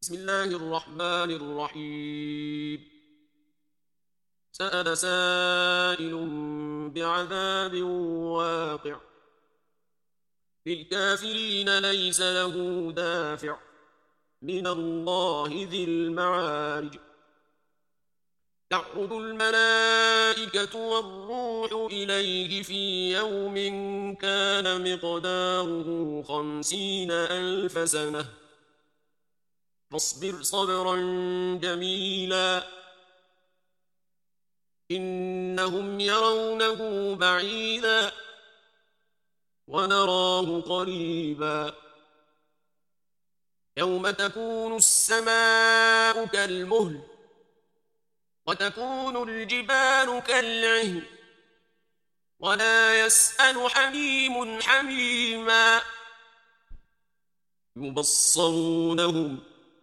بسم الله الرحمن الرحيم. سأل سائل بعذاب واقع للكافرين ليس له دافع من الله ذي المعارج. تعرض الملائكة والروح إليه في يوم كان مقداره 50,000 سنة فاصبر صبرا جميلا إنهم يرونه بعيدا ونراه قريبا يوم تكون السماء كالمهل وتكون الجبال كالعهن ولا يسأل حميم حميما يبصرونهم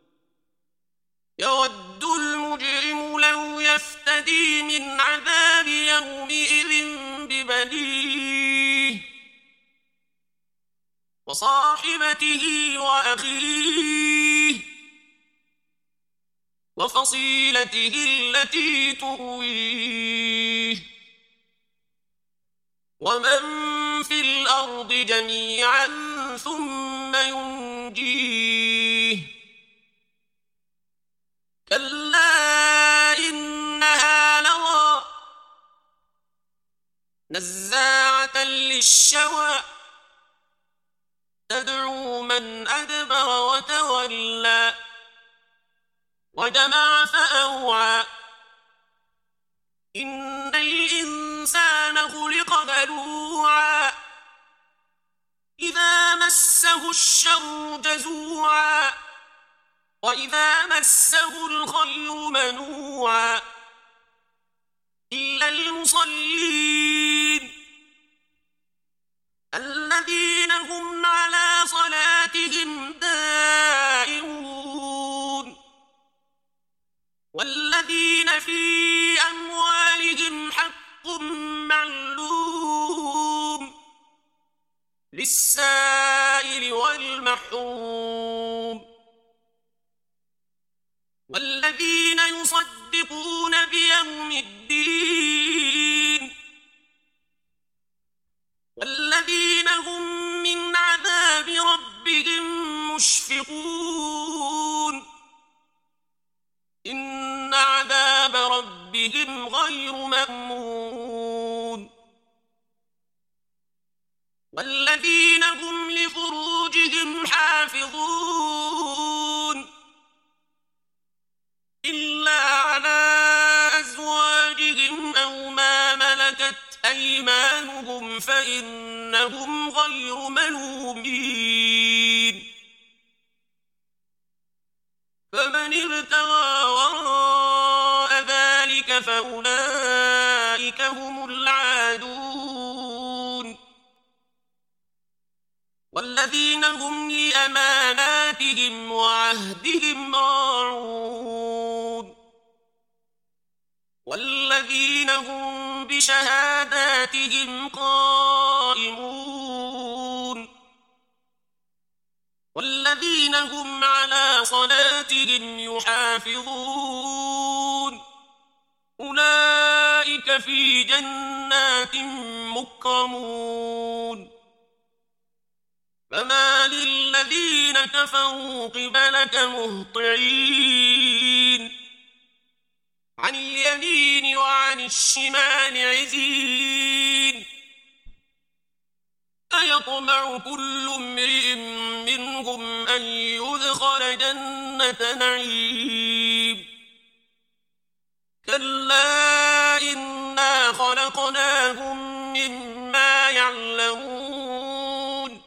يود المجرم لو يفتدي من عذاب يومئذ ببنيه وصاحبته وأخيه وفصيلته التي تؤويه ومن في الأرض جميعا ثم ينجيه كلا إنها لظى نزاعة للشوى تدعو من أدبر وتولى وجمع فأوعى إن الإنسان خلق هلوعا إذا مسه الشر جزوعا وإذا مسه الخير منوعا إلا المصلين الذين هم على صلاتهم دائمون والذين في أموالهم حق معلوم للسائل والمحروم والذين يصدقون بيوم الدين والذين هم من عذاب ربهم مشفقون إن عذاب ربهم غير مأمون والذين هم لفروجهم حافظون إلا على أزواجهم أو ما ملكت أيمانهم فإنهم غير ملومين فمن ابتغى وراء ذلك فأولئك هم العادون والذين هم لأماناتهم وعهدهم راعون والذين هم بشهاداتهم قائمون والذين هم على صلاتهم يحافظون أولئك في جنات مكرمون فما للذين كفروا قبلك مهطعين عن اليمين وعن الشمال عزين أيطمع كل امرئ منهم أن يدخل جنة نعيم كلا إنا خلقناهم مما يعلمون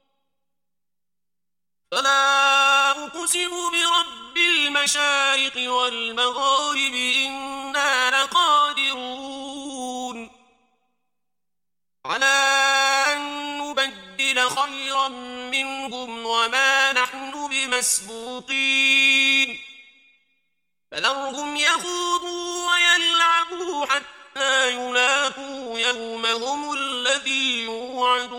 فلا أقسم برب المشارق والمغارب إنا لقادرون على أن نبدل خيرا منهم وما نحن بمسبوقين فذرهم يخوضوا ويلعبوا حتى يلاقوا يومهم الذي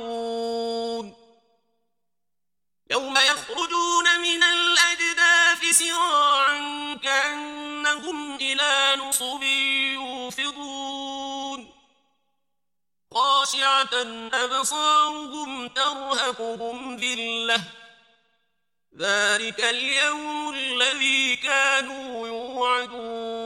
يوعدون يوم يخرجون من الأجداث سراعا كأنهم إلى نصب يوفضون خاشعة أبصارهم ترهقهم ذلة ذلك اليوم الذي كانوا يوعدون